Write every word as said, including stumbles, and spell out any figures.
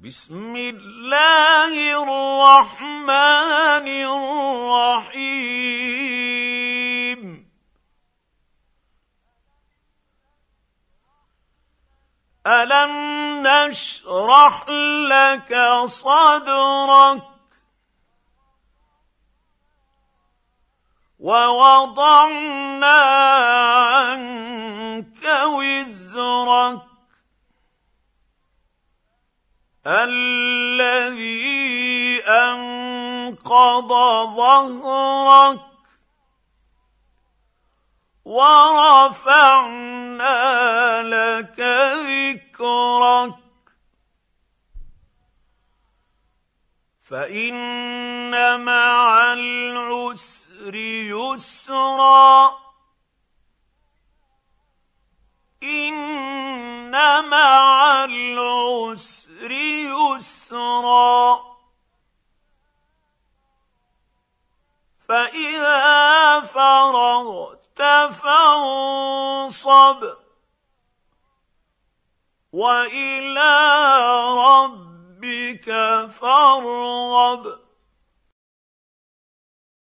بسم الله الرحمن الرحيم ألم نشرح لك صدرك ووضعنا عنك وزرك الذي أنقض ظهرك ورفعنا لك ذكرك فإن مع العسر يسرا إن مع العسر يسرا فإذا فرغت فانصب وإلى ربك فارغب